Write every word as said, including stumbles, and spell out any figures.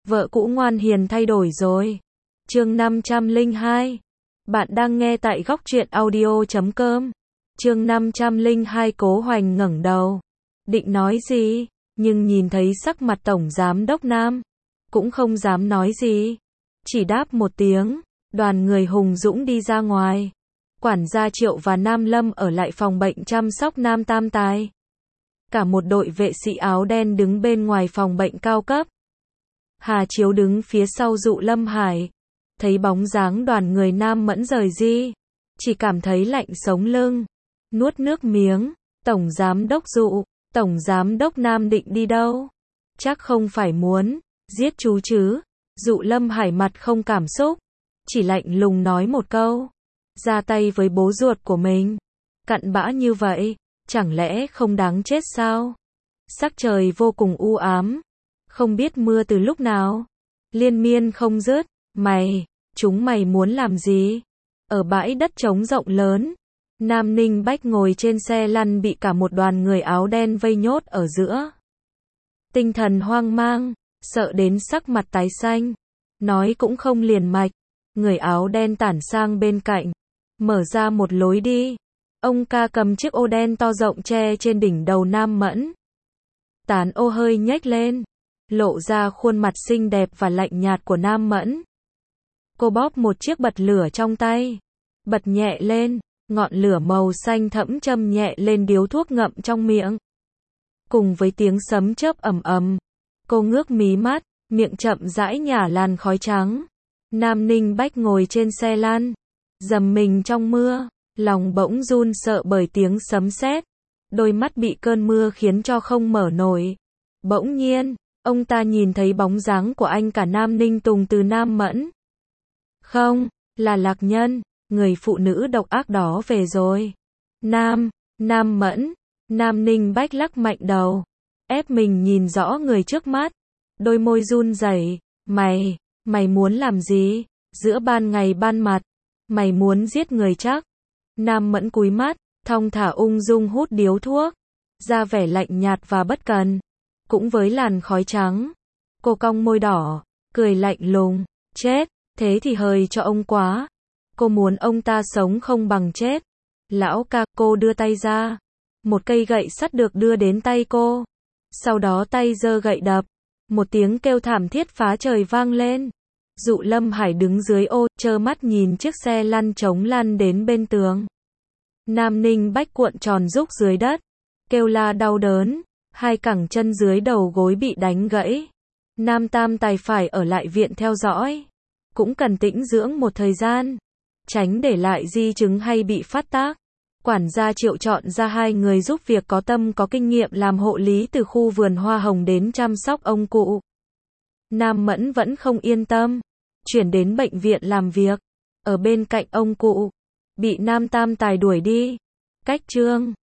Vợ cũ ngoan hiền thay đổi rồi. Chương năm trăm lẻ hai. Bạn đang nghe tại góc truyện audio chấm com. Chương năm trăm lẻ hai. Cố Hoành ngẩng đầu, định nói gì, nhưng nhìn thấy sắc mặt tổng giám đốc Nam, cũng không dám nói gì, chỉ đáp một tiếng. Đoàn người hùng dũng đi ra ngoài. Quản gia Triệu và Nam Lâm ở lại phòng bệnh chăm sóc Nam Tam Tài. Cả một đội vệ sĩ áo đen đứng bên ngoài phòng bệnh cao cấp. Hà Chiếu đứng phía sau Dụ Lâm Hải, thấy bóng dáng đoàn người Nam Mẫn rời đi, chỉ cảm thấy lạnh sống lưng, nuốt nước miếng. Tổng giám đốc Dụ, tổng giám đốc Nam định đi đâu? Chắc không phải muốn giết chú chứ? Dụ Lâm Hải mặt không cảm xúc, chỉ lạnh lùng nói một câu. Ra tay với bố ruột của mình, cặn bã như vậy, chẳng lẽ không đáng chết sao? Sắc trời vô cùng u ám, không biết mưa từ lúc nào, liên miên không dứt. Mày, chúng mày muốn làm gì? Ở bãi đất trống rộng lớn, Nam Ninh Bách ngồi trên xe lăn bị cả một đoàn người áo đen vây nhốt ở giữa. Tinh thần hoang mang, sợ đến sắc mặt tái xanh, nói cũng không liền mạch. Người áo đen tản sang bên cạnh, mở ra một lối đi. Ông ca cầm chiếc ô đen to rộng che trên đỉnh đầu Nam Mẫn. Tán ô hơi nhếch lên, lộ ra khuôn mặt xinh đẹp và lạnh nhạt của Nam Mẫn. Cô bóp một chiếc bật lửa trong tay, bật nhẹ lên, ngọn lửa màu xanh thẫm châm nhẹ lên điếu thuốc ngậm trong miệng. Cùng với tiếng sấm chớp ầm ầm, cô ngước mí mắt, miệng chậm rãi nhả làn khói trắng. Nam Ninh Bách ngồi trên xe lăn, dầm mình trong mưa, lòng bỗng run sợ bởi tiếng sấm sét, đôi mắt bị cơn mưa khiến cho không mở nổi. Bỗng nhiên, ông ta nhìn thấy bóng dáng của anh cả Nam Ninh Tùng từ Nam Mẫn. Không, là Lạc Nhân, người phụ nữ độc ác đó về rồi. Nam, Nam Mẫn, Nam Ninh Bách lắc mạnh đầu, ép mình nhìn rõ người trước mắt, đôi môi run rẩy. Mày, mày muốn làm gì? Giữa ban ngày ban mặt, mày muốn giết người chắc? Nam Mẫn cúi mắt, thong thả ung dung hút điếu thuốc, ra vẻ lạnh nhạt và bất cần. Cũng với làn khói trắng, cô cong môi đỏ, cười lạnh lùng. Chết, thế thì hời cho ông quá. Cô muốn ông ta sống không bằng chết. Lão ca, cô đưa tay ra. Một cây gậy sắt được đưa đến tay cô. Sau đó tay giơ gậy đập. Một tiếng kêu thảm thiết phá trời vang lên. Dụ Lâm Hải đứng dưới ô, trơ mắt nhìn chiếc xe lăn trống lăn đến bên tường. Nam Ninh Bách cuộn tròn rúc dưới đất, kêu la đau đớn, hai cẳng chân dưới đầu gối bị đánh gãy. Nam Tam Tài phải ở lại viện theo dõi, cũng cần tĩnh dưỡng một thời gian, tránh để lại di chứng hay bị phát tác. Quản gia Triệu chọn ra hai người giúp việc có tâm có kinh nghiệm làm hộ lý từ khu vườn hoa hồng đến chăm sóc ông cụ. Nam Mẫn vẫn không yên tâm, chuyển đến bệnh viện làm việc, ở bên cạnh ông cụ, bị Nam Tam Tài đuổi đi. Cách chương